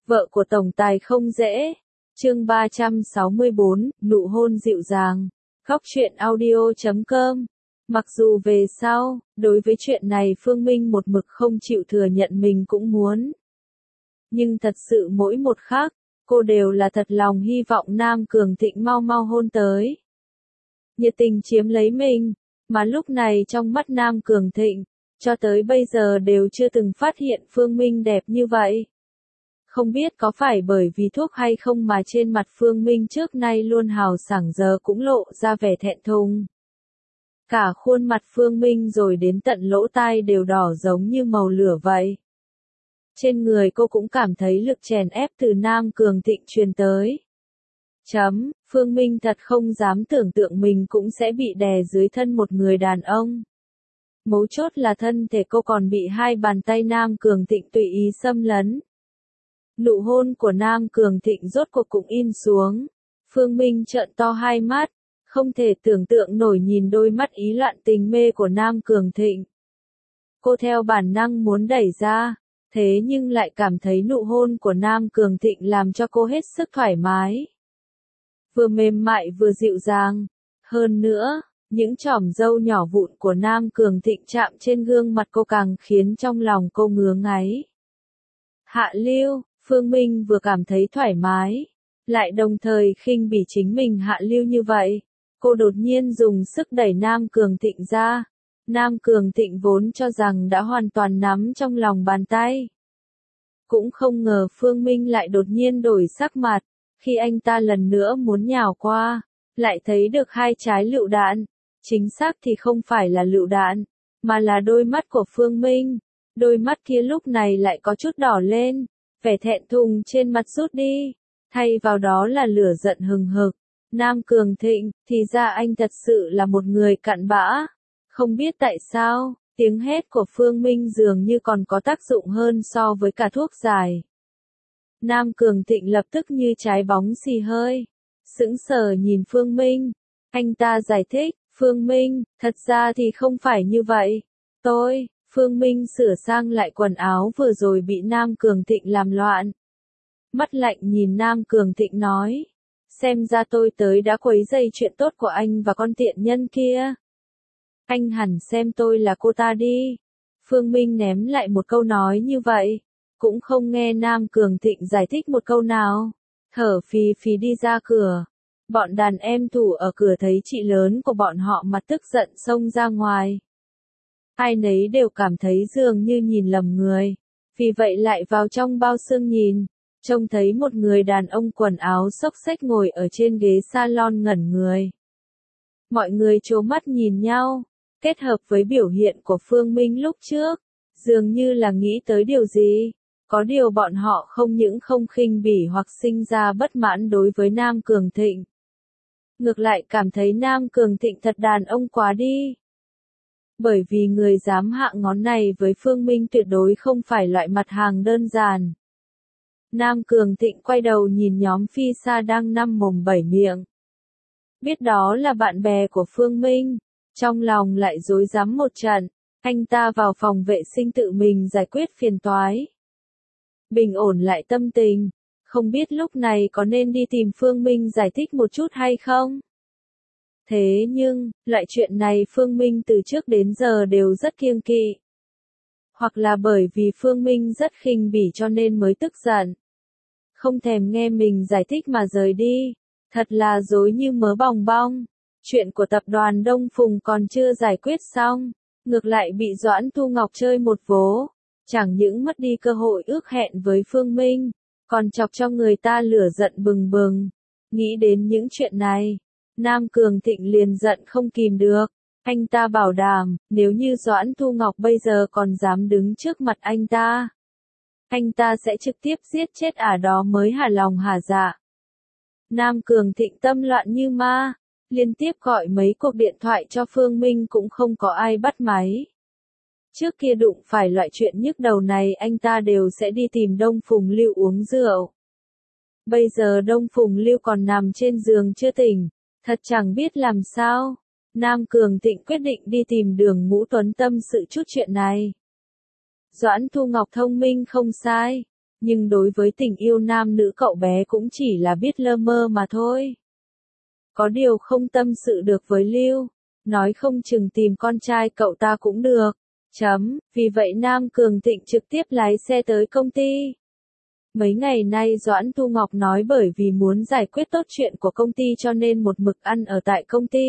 Vợ của tổng tài không dễ. Chương 364, nụ hôn dịu dàng. Góc truyện audio.com. Mặc dù về sau, đối với chuyện này Phương Minh một mực không chịu thừa nhận mình cũng muốn. Nhưng thật sự mỗi một khắc, cô đều là thật lòng hy vọng Nam Cường Thịnh mau mau hôn tới. Nhiệt tình chiếm lấy mình, mà lúc này trong mắt Nam Cường Thịnh, cho tới bây giờ đều chưa từng phát hiện Phương Minh đẹp như vậy. Không biết có phải bởi vì thuốc hay không mà trên mặt Phương Minh trước nay luôn hào sảng giờ cũng lộ ra vẻ thẹn thùng. Cả khuôn mặt Phương Minh rồi đến tận lỗ tai đều đỏ giống như màu lửa vậy. Trên người cô cũng cảm thấy lực chèn ép từ Nam Cường Thịnh truyền tới. Phương Minh thật không dám tưởng tượng mình cũng sẽ bị đè dưới thân một người đàn ông. Mấu chốt là thân thể cô còn bị hai bàn tay Nam Cường Thịnh tùy ý xâm lấn. Nụ hôn của Nam Cường Thịnh rốt cuộc cũng im xuống. Phương Minh trợn to hai mắt, không thể tưởng tượng nổi nhìn đôi mắt ý loạn tình mê của Nam Cường Thịnh. Cô theo bản năng muốn đẩy ra, thế nhưng lại cảm thấy nụ hôn của Nam Cường Thịnh làm cho cô hết sức thoải mái. Vừa mềm mại vừa dịu dàng. Hơn nữa, những chỏm râu nhỏ vụn của Nam Cường Thịnh chạm trên gương mặt cô càng khiến trong lòng cô ngứa ngáy. Hạ lưu, Phương Minh vừa cảm thấy thoải mái, lại đồng thời khinh bỉ chính mình hạ lưu như vậy. Cô đột nhiên dùng sức đẩy Nam Cường Thịnh ra. Nam Cường Thịnh vốn cho rằng đã hoàn toàn nắm trong lòng bàn tay. Cũng không ngờ Phương Minh lại đột nhiên đổi sắc mặt, khi anh ta lần nữa muốn nhào qua, lại thấy được hai trái lựu đạn. Chính xác thì không phải là lựu đạn, mà là đôi mắt của Phương Minh. Đôi mắt kia lúc này lại có chút đỏ lên, vẻ thẹn thùng trên mặt rút đi, thay vào đó là lửa giận hừng hực. Nam Cường Thịnh, thì ra anh thật sự là một người cặn bã. Không biết tại sao, tiếng hét của Phương Minh dường như còn có tác dụng hơn so với cả thuốc giải. Nam Cường Thịnh lập tức như trái bóng xì hơi, sững sờ nhìn Phương Minh. Anh ta giải thích, Phương Minh, thật ra thì không phải như vậy. Phương Minh sửa sang lại quần áo vừa rồi bị Nam Cường Thịnh làm loạn. Mắt lạnh nhìn Nam Cường Thịnh nói, xem ra tôi tới đã quấy rầy chuyện tốt của anh và con tiện nhân kia. Anh hẳn xem tôi là cô ta đi. Phương Minh ném lại một câu nói như vậy, cũng không nghe Nam Cường Thịnh giải thích một câu nào. Thở phì phì đi ra cửa. Bọn đàn em thủ ở cửa thấy chị lớn của bọn họ mặt tức giận xông ra ngoài. Ai nấy đều cảm thấy dường như nhìn lầm người, vì vậy lại vào trong bao xương nhìn, trông thấy một người đàn ông quần áo xốc xếch ngồi ở trên ghế salon ngẩn người. Mọi người trố mắt nhìn nhau, kết hợp với biểu hiện của Phương Minh lúc trước, dường như là nghĩ tới điều gì. Có điều bọn họ không những không khinh bỉ hoặc sinh ra bất mãn đối với Nam Cường Thịnh. Ngược lại cảm thấy Nam Cường Thịnh thật đàn ông quá đi. Bởi vì người dám hạ ngón này với Phương Minh tuyệt đối không phải loại mặt hàng đơn giản. Nam Cường Thịnh quay đầu nhìn nhóm phi sa đang năm mồm bảy miệng. Biết đó là bạn bè của Phương Minh, trong lòng lại rối rắm một trận, anh ta vào phòng vệ sinh tự mình giải quyết phiền toái. Bình ổn lại tâm tình, không biết lúc này có nên đi tìm Phương Minh giải thích một chút hay không? Thế nhưng, loại chuyện này Phương Minh từ trước đến giờ đều rất kiêng kỵ. Hoặc là bởi vì Phương Minh rất khinh bỉ cho nên mới tức giận. Không thèm nghe mình giải thích mà rời đi. Thật là dối như mớ bòng bong. Chuyện của tập đoàn Đông Phùng còn chưa giải quyết xong, ngược lại bị Doãn Thu Ngọc chơi một vố. Chẳng những mất đi cơ hội ước hẹn với Phương Minh, còn chọc cho người ta lửa giận bừng bừng. Nghĩ đến những chuyện này, Nam Cường Thịnh liền giận không kìm được. Anh ta bảo đảm, nếu như Doãn Thu Ngọc bây giờ còn dám đứng trước mặt anh ta sẽ trực tiếp giết chết ả đó mới hả lòng hả dạ. Nam Cường Thịnh tâm loạn như ma, liên tiếp gọi mấy cuộc điện thoại cho Phương Minh cũng không có ai bắt máy. Trước kia đụng phải loại chuyện nhức đầu này anh ta đều sẽ đi tìm Đông Phùng Lưu uống rượu. Bây giờ Đông Phùng Lưu còn nằm trên giường chưa tỉnh, thật chẳng biết làm sao. Nam Cường Thịnh quyết định đi tìm Đường Ngũ Tuấn tâm sự chút chuyện này. Doãn Thu Ngọc thông minh không sai, Nhưng đối với tình yêu nam nữ cậu bé cũng chỉ là biết lơ mơ mà thôi. Có điều không tâm sự được với Lưu, nói không chừng tìm con trai cậu ta cũng được. Vì vậy Nam Cường Thịnh trực tiếp lái xe tới công ty. Mấy ngày nay Doãn Thu Ngọc nói bởi vì muốn giải quyết tốt chuyện của công ty cho nên một mực ăn ở tại công ty.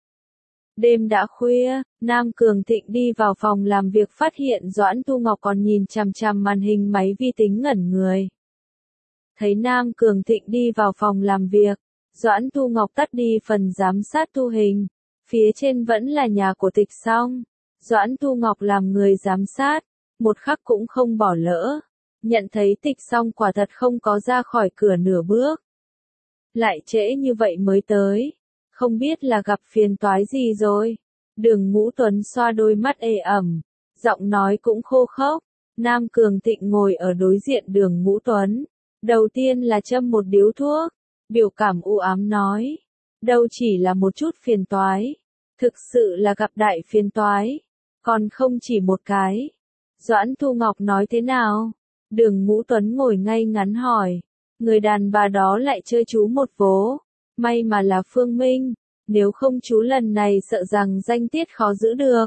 Đêm đã khuya, Nam Cường Thịnh đi vào phòng làm việc phát hiện Doãn Thu Ngọc còn nhìn chằm chằm màn hình máy vi tính ngẩn người. Thấy Nam Cường Thịnh đi vào phòng làm việc, Doãn Thu Ngọc tắt đi phần giám sát thu hình. Phía trên vẫn là nhà của Tịch Song. Doãn Thu Ngọc làm người giám sát, một khắc cũng không bỏ lỡ. Nhận thấy Tịch Song quả thật không có ra khỏi cửa nửa bước. Lại trễ như vậy mới tới. Không biết là gặp phiền toái gì rồi. Đường Ngũ Tuấn xoa đôi mắt ê ẩm. Giọng nói cũng khô khốc. Nam Cường Thịnh ngồi ở đối diện Đường Ngũ Tuấn. Đầu tiên là châm một điếu thuốc. Biểu cảm u ám nói. Đâu chỉ là một chút phiền toái. Thực sự là gặp đại phiền toái. Còn không chỉ một cái. Doãn Thu Ngọc nói thế nào? Đường Ngũ Tuấn ngồi ngay ngắn hỏi. Người đàn bà đó lại chơi chú một vố. May mà là Phương Minh. Nếu không chú lần này sợ rằng danh tiết khó giữ được.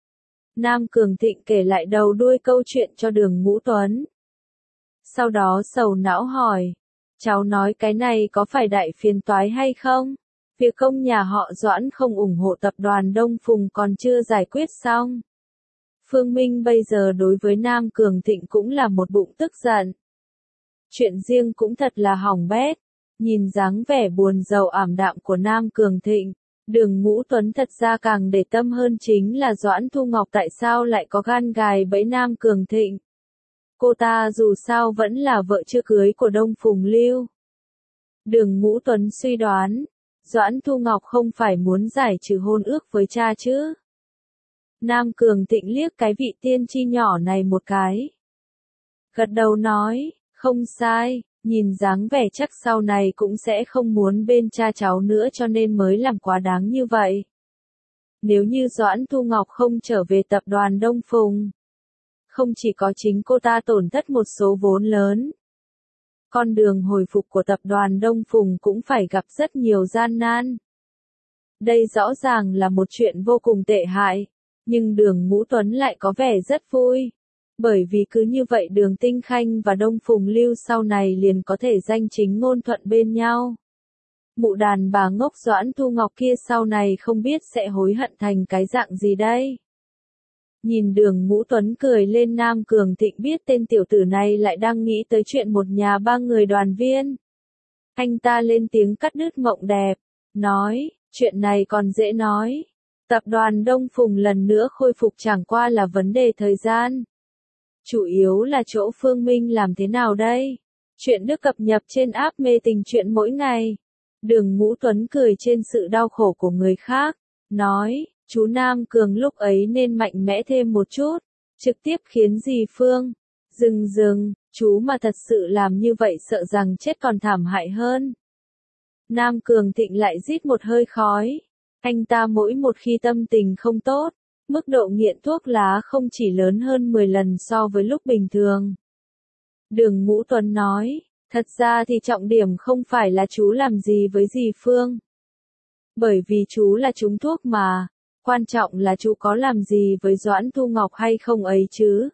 Nam Cường Thịnh kể lại đầu đuôi câu chuyện cho Đường Ngũ Tuấn. Sau đó sầu não hỏi. Cháu nói cái này có phải đại phiền toái hay không? Việc công nhà họ Doãn không ủng hộ tập đoàn Đông Phùng còn chưa giải quyết xong. Phương Minh bây giờ đối với Nam Cường Thịnh cũng là một bụng tức giận. Chuyện riêng cũng thật là hỏng bét. Nhìn dáng vẻ buồn rầu ảm đạm của Nam Cường Thịnh, Đường Ngũ Tuấn thật ra càng để tâm hơn chính là Doãn Thu Ngọc tại sao lại có gan gài bẫy Nam Cường Thịnh. Cô ta dù sao vẫn là vợ chưa cưới của Đông Phùng Lưu. Đường Ngũ Tuấn suy đoán, Doãn Thu Ngọc không phải muốn giải trừ hôn ước với cha chứ. Nam Cường Thịnh liếc cái vị tiên tri nhỏ này một cái. Gật đầu nói, không sai, nhìn dáng vẻ chắc sau này cũng sẽ không muốn bên cha cháu nữa cho nên mới làm quá đáng như vậy. Nếu như Doãn Thu Ngọc không trở về tập đoàn Đông Phùng, không chỉ có chính cô ta tổn thất một số vốn lớn. Con đường hồi phục của tập đoàn Đông Phùng cũng phải gặp rất nhiều gian nan. Đây rõ ràng là một chuyện vô cùng tệ hại, nhưng Đường Ngũ Tuấn lại có vẻ rất vui. Bởi vì cứ như vậy Đường Tinh Khanh và Đông Phùng Lưu sau này liền có thể danh chính ngôn thuận bên nhau. Mụ đàn bà ngốc Doãn Thu Ngọc kia sau này không biết sẽ hối hận thành cái dạng gì đây. Nhìn Đường Ngũ Tuấn cười lên, Nam Cường Thịnh biết tên tiểu tử này lại đang nghĩ tới chuyện một nhà ba người đoàn viên. Anh ta lên tiếng cắt đứt mộng đẹp, nói, chuyện này còn dễ nói. Tập đoàn Đông Phùng lần nữa khôi phục chẳng qua là vấn đề thời gian. Chủ yếu là chỗ Phương Minh làm thế nào đây? Chuyện được cập nhật trên app mê tình chuyện mỗi ngày. Đường Ngũ Tuấn cười trên sự đau khổ của người khác, nói, chú Nam Cường lúc ấy nên mạnh mẽ thêm một chút, trực tiếp khiến dì Phương. Dừng, chú mà thật sự làm như vậy sợ rằng chết còn thảm hại hơn. Nam Cường Thịnh lại rít một hơi khói. Anh ta mỗi một khi tâm tình không tốt, mức độ nghiện thuốc lá không chỉ lớn hơn 10 lần so với lúc bình thường. Đường Ngũ Tuấn nói, thật ra thì trọng điểm không phải là chú làm gì với dì Phương. Bởi vì chú là trúng thuốc mà, quan trọng là chú có làm gì với Doãn Thu Ngọc hay không ấy chứ.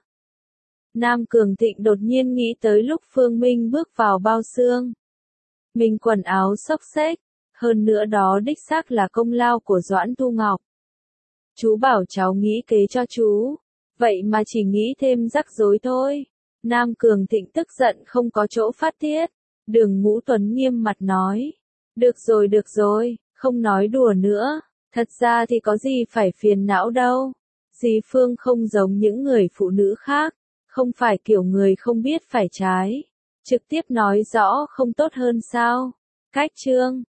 Nam Cường Thịnh đột nhiên nghĩ tới lúc Phương Minh bước vào bao xương. Mình quần áo xốc xếch, hơn nữa đó đích xác là công lao của Doãn Thu Ngọc. Chú bảo cháu nghĩ kế cho chú, vậy mà chỉ nghĩ thêm rắc rối thôi. Nam Cường Thịnh tức giận không có chỗ phát tiết. Đường Ngũ Tuấn nghiêm mặt nói, được rồi, không nói đùa nữa, thật ra thì có gì phải phiền não đâu. Dì Phương không giống những người phụ nữ khác, không phải kiểu người không biết phải trái. Trực tiếp nói rõ không tốt hơn sao? Cách chương